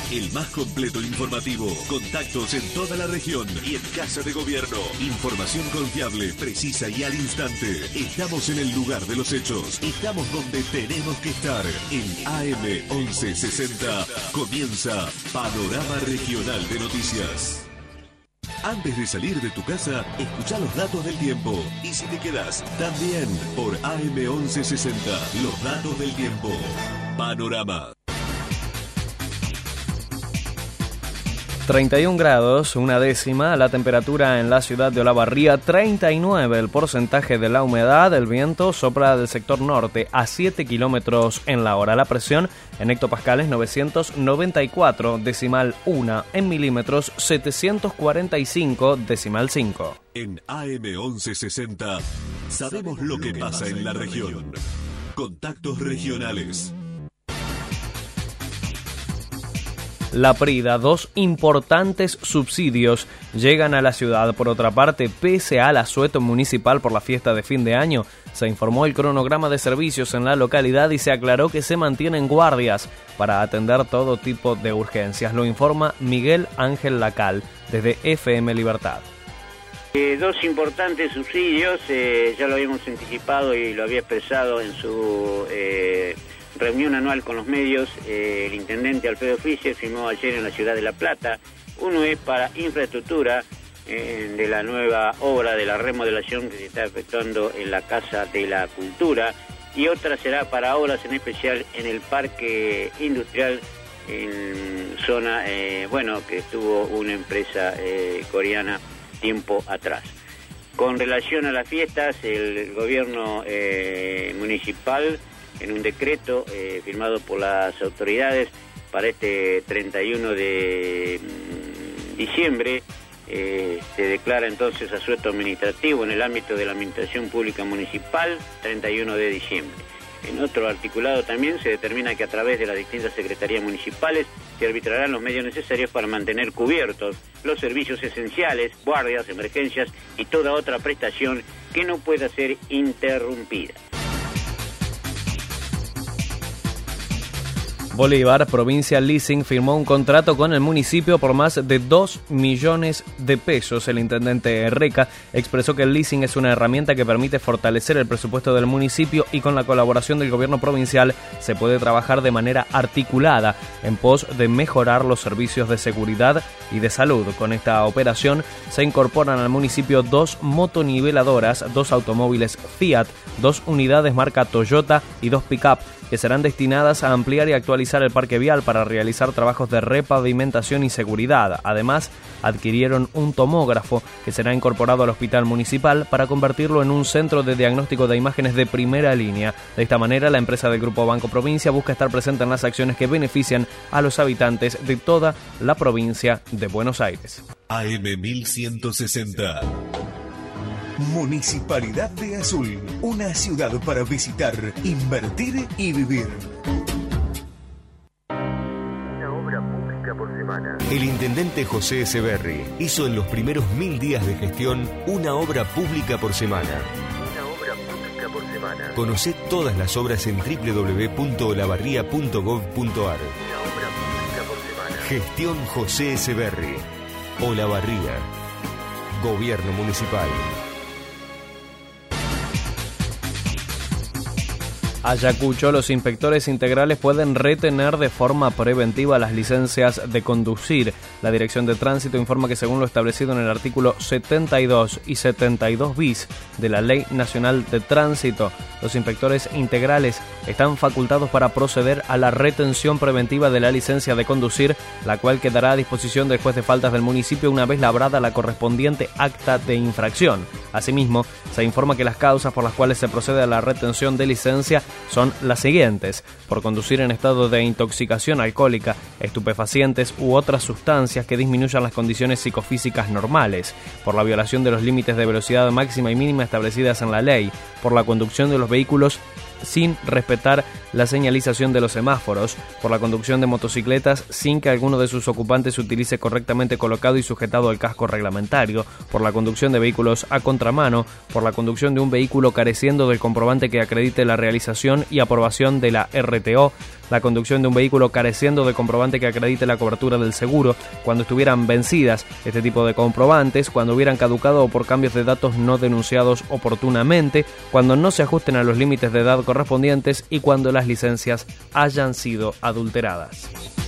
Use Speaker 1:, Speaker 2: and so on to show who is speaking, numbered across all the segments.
Speaker 1: El más completo informativo. Contactos en toda la región y en Casa de Gobierno. Información confiable, precisa y al instante. Estamos en el lugar de los hechos. Estamos donde tenemos que estar. En AM 1160 comienza Panorama Regional de Noticias. Antes de salir de tu casa, escucha los datos del tiempo. Y si te quedas, también por AM 1160, los datos del tiempo. Panorama.
Speaker 2: 31 grados, una décima, la temperatura en la ciudad de Olavarría, 39 el porcentaje de la humedad, el viento sopla del sector norte a 7 kilómetros en la hora, la presión en hectopascales 994 decimal 1, en milímetros 745 decimal 5.
Speaker 1: En AM 1160 sabemos lo que pasa en la región. Contactos regionales.
Speaker 2: La Prida, 2 importantes subsidios llegan a la ciudad. Por otra parte, pese al asueto municipal por la fiesta de fin de año, se informó el cronograma de servicios en la localidad y se aclaró que se mantienen guardias para atender todo tipo de urgencias. Lo informa Miguel Ángel Lacal, desde FM Libertad.
Speaker 3: 2 importantes subsidios, ya lo habíamos anticipado y lo había expresado en su reunión anual con los medios. El intendente Alfredo Fischer firmó ayer en la ciudad de La Plata. Uno es para infraestructura de la nueva obra de la remodelación que se está efectuando en la Casa de la Cultura, y otra será para obras en especial en el Parque Industrial en zona, que estuvo una empresa coreana tiempo atrás. Con relación a las fiestas, el gobierno municipal, en un decreto firmado por las autoridades para este 31 de diciembre, se declara entonces asueto administrativo en el ámbito de la administración pública municipal, 31 de diciembre. En otro articulado también se determina que a través de las distintas secretarías municipales se arbitrarán los medios necesarios para mantener cubiertos los servicios esenciales, guardias, emergencias y toda otra prestación que no pueda ser interrumpida.
Speaker 2: Bolívar, provincia Leasing, firmó un contrato con el municipio por más de 2 millones de pesos. El intendente Reca expresó que el leasing es una herramienta que permite fortalecer el presupuesto del municipio y con la colaboración del gobierno provincial se puede trabajar de manera articulada en pos de mejorar los servicios de seguridad y de salud. Con esta operación se incorporan al municipio 2 motoniveladoras, 2 automóviles Fiat, 2 unidades marca Toyota y 2 pick-up, que serán destinadas a ampliar y actualizar el parque vial para realizar trabajos de repavimentación y seguridad. Además, adquirieron un tomógrafo que será incorporado al hospital municipal para convertirlo en un centro de diagnóstico de imágenes de primera línea. De esta manera, la empresa del Grupo Banco Provincia busca estar presente en las acciones que benefician a los habitantes de toda la provincia de Buenos Aires.
Speaker 1: AM 1160.
Speaker 4: Municipalidad de Azul, una ciudad para visitar, invertir y vivir.
Speaker 5: Una obra pública por semana.
Speaker 6: El intendente José Echeverri hizo en los primeros 1000 días de gestión una obra pública por semana.
Speaker 5: Una obra pública por semana.
Speaker 6: Conocé todas las obras en www.olavarria.gov.ar.
Speaker 5: Una obra pública por semana.
Speaker 6: Gestión José Echeverri. Olavarría. Gobierno Municipal.
Speaker 2: Ayacucho, los inspectores integrales pueden retener de forma preventiva las licencias de conducir. La Dirección de Tránsito informa que según lo establecido en el artículo 72 y 72 bis de la Ley Nacional de Tránsito, los inspectores integrales están facultados para proceder a la retención preventiva de la licencia de conducir, la cual quedará a disposición del juez de faltas del municipio una vez labrada la correspondiente acta de infracción. Asimismo, se informa que las causas por las cuales se procede a la retención de licencia son las siguientes: por conducir en estado de intoxicación alcohólica, estupefacientes u otras sustancias que disminuyan las condiciones psicofísicas normales, por la violación de los límites de velocidad máxima y mínima establecidas en la ley, por la conducción de los vehículos sin respetar la señalización de los semáforos, por la conducción de motocicletas sin que alguno de sus ocupantes utilice correctamente colocado y sujetado el casco reglamentario, por la conducción de vehículos a contramano, por la conducción de un vehículo careciendo del comprobante que acredite la realización y aprobación de la RTO, la conducción de un vehículo careciendo de comprobante que acredite la cobertura del seguro, cuando estuvieran vencidas este tipo de comprobantes, cuando hubieran caducado o por cambios de datos no denunciados oportunamente, cuando no se ajusten a los límites de edad correspondientes y cuando las licencias hayan sido adulteradas.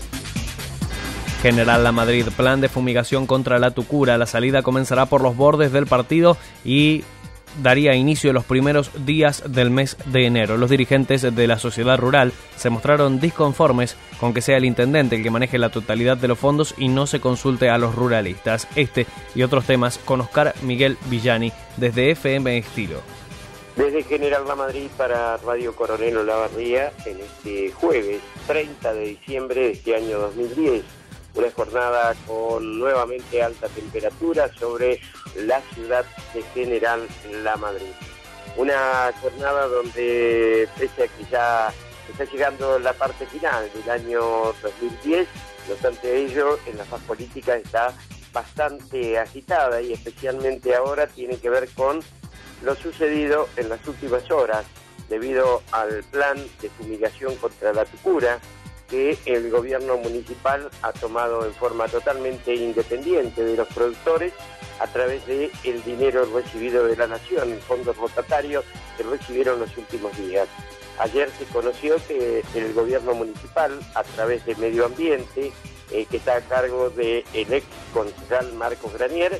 Speaker 2: General Lamadrid, plan de fumigación contra la tucura. La salida comenzará por los bordes del partido y daría inicio los primeros días del mes de enero. Los dirigentes de la sociedad rural se mostraron disconformes con que sea el intendente el que maneje la totalidad de los fondos y no se consulte a los ruralistas. Este y otros temas con Oscar Miguel Villani desde FM Estilo.
Speaker 7: Desde General Lamadrid para Radio Coronel Olavarría en este jueves 30 de diciembre de este año 2010. Una jornada con nuevamente alta temperatura sobre la ciudad de General Lamadrid. Una jornada donde, pese a que ya está llegando la parte final del año 2010, no obstante ello, en la faz política está bastante agitada y especialmente ahora tiene que ver con lo sucedido en las últimas horas debido al plan de fumigación contra la tucura que el gobierno municipal ha tomado en forma totalmente independiente de los productores a través del dinero recibido de la Nación, el fondo rotatario que recibieron los últimos días. Ayer se conoció que el gobierno municipal, a través de Medio Ambiente, que está a cargo del ex concejal Marcos Granier,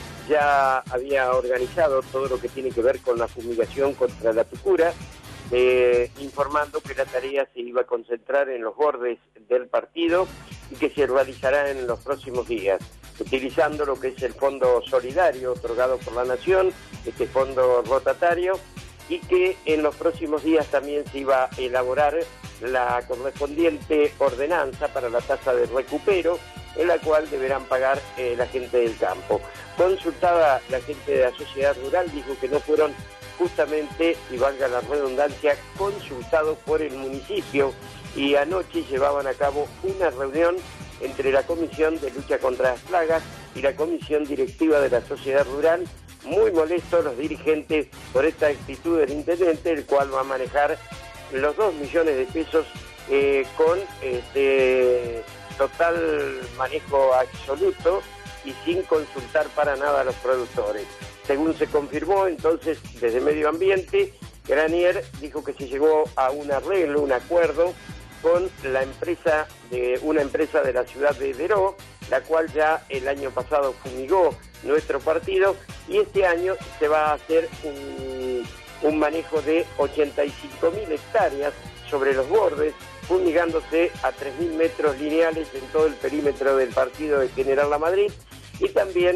Speaker 7: ya había organizado todo lo que tiene que ver con la fumigación contra la tucura, informando que la tarea se iba a concentrar en los bordes del partido y que se realizará en los próximos días, utilizando lo que es el fondo solidario otorgado por la Nación, este fondo rotatario, y que en los próximos días también se iba a elaborar la correspondiente ordenanza para la tasa de recupero, en la cual deberán pagar la gente del campo. Consultada la gente de la sociedad rural, dijo que no fueron justamente, y valga la redundancia, consultados por el municipio, y anoche llevaban a cabo una reunión entre la Comisión de Lucha contra las Plagas y la Comisión Directiva de la Sociedad Rural, muy molestos los dirigentes por esta actitud del intendente, el cual va a manejar los 2 millones de pesos con total manejo absoluto y sin consultar para nada a los productores. Según se confirmó entonces desde Medio Ambiente, Granier dijo que se llegó a un arreglo, un acuerdo con una empresa de la ciudad de Deró, la cual ya el año pasado fumigó nuestro partido, y este año se va a hacer un manejo de 85.000 hectáreas sobre los bordes, fumigándose a 3.000 metros lineales en todo el perímetro del partido de General Lamadrid, y también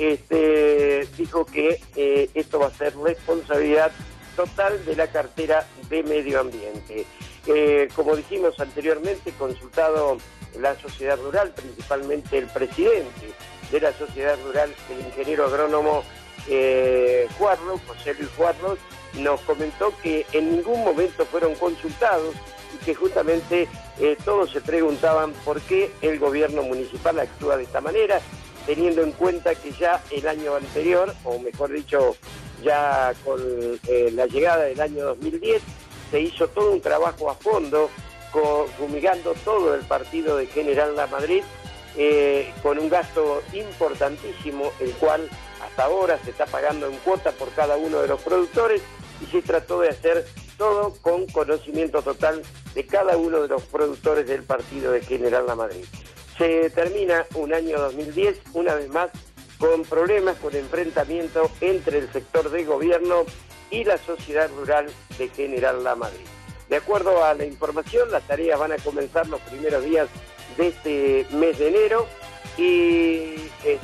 Speaker 7: dijo que esto va a ser responsabilidad total de la cartera de Medio Ambiente. Como dijimos anteriormente, consultado la sociedad rural, principalmente el presidente de la sociedad rural, el ingeniero agrónomo Juarlo, José Luis Juarlo, nos comentó que en ningún momento fueron consultados y que justamente todos se preguntaban por qué el gobierno municipal actúa de esta manera, teniendo en cuenta que ya el año anterior, o mejor dicho, ya con la llegada del año 2010, se hizo todo un trabajo a fondo, fumigando todo el partido de General Lamadrid, con un gasto importantísimo, el cual hasta ahora se está pagando en cuota por cada uno de los productores, y se trató de hacer todo con conocimiento total de cada uno de los productores del partido de General Lamadrid. Se termina un año 2010, una vez más, con problemas, con enfrentamiento entre el sector de gobierno y la sociedad rural de General Lamadrid. De acuerdo a la información, las tareas van a comenzar los primeros días de este mes de enero y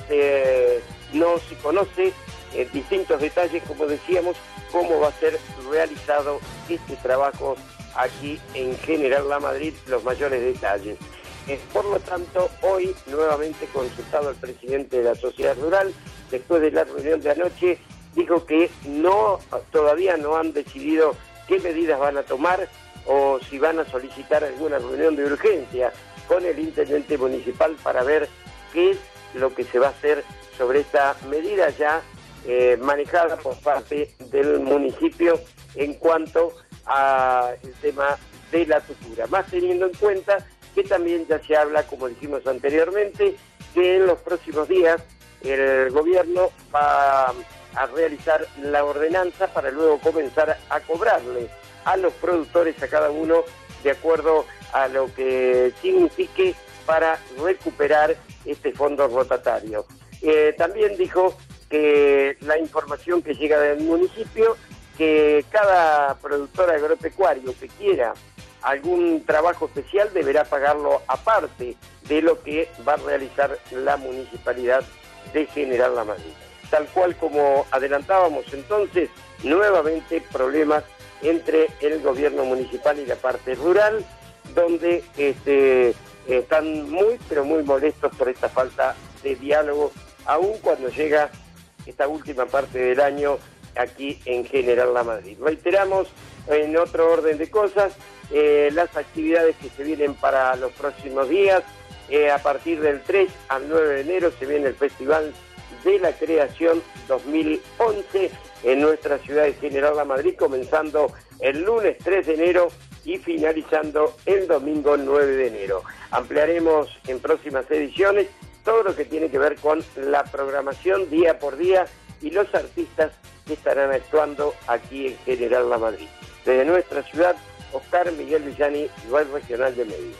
Speaker 7: no se conoce distintos detalles, como decíamos, cómo va a ser realizado este trabajo aquí en General Lamadrid, los mayores detalles. Por lo tanto, hoy nuevamente consultado el presidente de la sociedad rural, después de la reunión de anoche, dijo que todavía no han decidido qué medidas van a tomar o si van a solicitar alguna reunión de urgencia con el intendente municipal para ver qué es lo que se va a hacer sobre esta medida ya manejada por parte del municipio en cuanto al tema de la Tucura, más teniendo en cuenta que también ya se habla, como dijimos anteriormente, que en los próximos días el gobierno va a realizar la ordenanza para luego comenzar a cobrarle a los productores, a cada uno, de acuerdo a lo que signifique para recuperar este fondo rotatario. También dijo que la información que llega del municipio, que cada productor agropecuario que quiera algún trabajo especial deberá pagarlo aparte de lo que va a realizar la municipalidad de General La Madrid. Tal cual como adelantábamos entonces, nuevamente problemas entre el gobierno municipal y la parte rural, donde están muy, pero muy molestos por esta falta de diálogo, aun cuando llega esta última parte del año aquí en General La Madrid. Reiteramos, en otro orden de cosas, las actividades que se vienen para los próximos días. A partir del 3 al 9 de enero se viene el Festival de la Creación 2011 en nuestra ciudad de General La Madrid, comenzando el lunes 3 de enero y finalizando el domingo 9 de enero. Ampliaremos en próximas ediciones todo lo que tiene que ver con la programación día por día y los artistas que estarán actuando aquí en General La Madrid. Desde nuestra ciudad, Oscar Miguel Villani, Web Regional de Medios.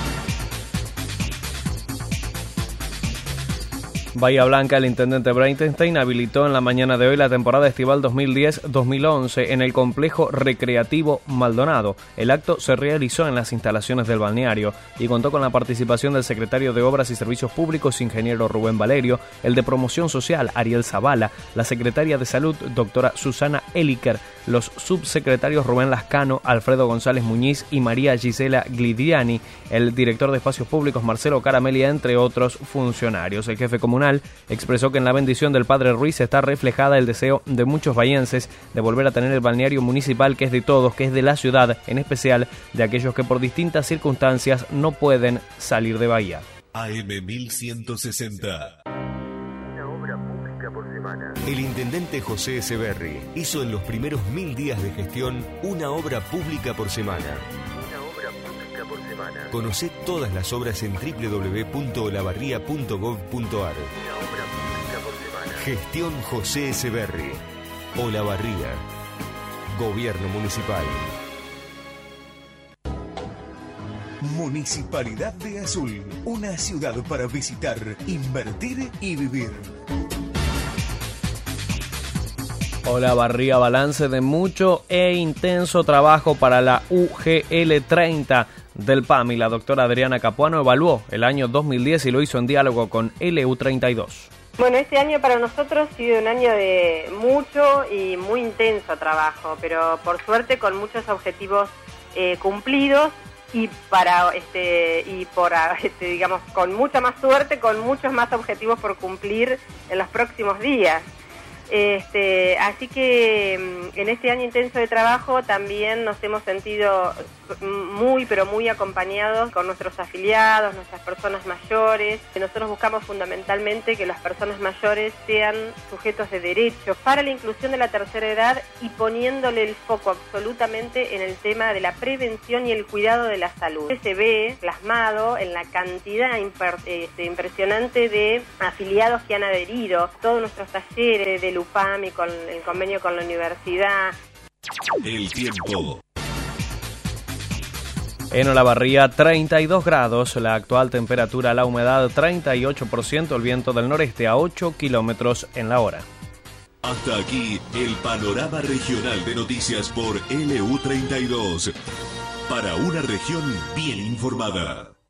Speaker 2: Bahía Blanca, el intendente Breitenstein habilitó en la mañana de hoy la temporada estival 2010-2011 en el complejo recreativo Maldonado. El acto se realizó en las instalaciones del balneario y contó con la participación del secretario de Obras y Servicios Públicos, ingeniero Rubén Valerio, el de Promoción Social, Ariel Zavala, la secretaria de Salud, doctora Susana Eliker, los subsecretarios Rubén Lascano, Alfredo González Muñiz y María Gisela Glidiani, el director de Espacios Públicos Marcelo Caramelia, entre otros funcionarios. El jefe comunal expresó que en la bendición del padre Ruiz está reflejada el deseo de muchos bahienses de volver a tener el balneario municipal, que es de todos, que es de la ciudad, en especial de aquellos que por distintas circunstancias no pueden salir de Bahía.
Speaker 1: AM 1160.
Speaker 5: Una obra pública por semana.
Speaker 6: El intendente José Echeverri hizo en los primeros 1000 días de gestión una obra pública por semana.
Speaker 5: Una obra pública por semana.
Speaker 6: Conocé todas las obras en www.olavarría.gov.ar.
Speaker 5: Una obra pública por semana.
Speaker 6: Gestión José Echeverri. Olavarría. Gobierno Municipal.
Speaker 4: Municipalidad de Azul, una ciudad para visitar, invertir y vivir.
Speaker 2: Olavarría, balance de mucho e intenso trabajo para la UGL 30 del PAMI. La doctora Adriana Capuano evaluó el año 2010 y lo hizo en diálogo con LU32.
Speaker 8: Bueno, este año para nosotros ha sido un año de mucho y muy intenso trabajo, pero por suerte con muchos objetivos cumplidos y digamos, con mucha más suerte, con muchos más objetivos por cumplir en los próximos días. Así que en este año intenso de trabajo también nos hemos sentido muy, pero muy acompañados con nuestros afiliados, nuestras personas mayores. Nosotros buscamos fundamentalmente que las personas mayores sean sujetos de derecho para la inclusión de la tercera edad y poniéndole el foco absolutamente en el tema de la prevención y el cuidado de la salud. Se ve plasmado en la cantidad impresionante de afiliados que han adherido, todos nuestros talleres del UPAMI con el convenio con la universidad.
Speaker 1: El tiempo.
Speaker 2: En Olavarría, 32 grados, la actual temperatura, la humedad 38%, el viento del noreste a 8 kilómetros en la hora.
Speaker 1: Hasta aquí el panorama regional de noticias por LU32. Para una región bien informada.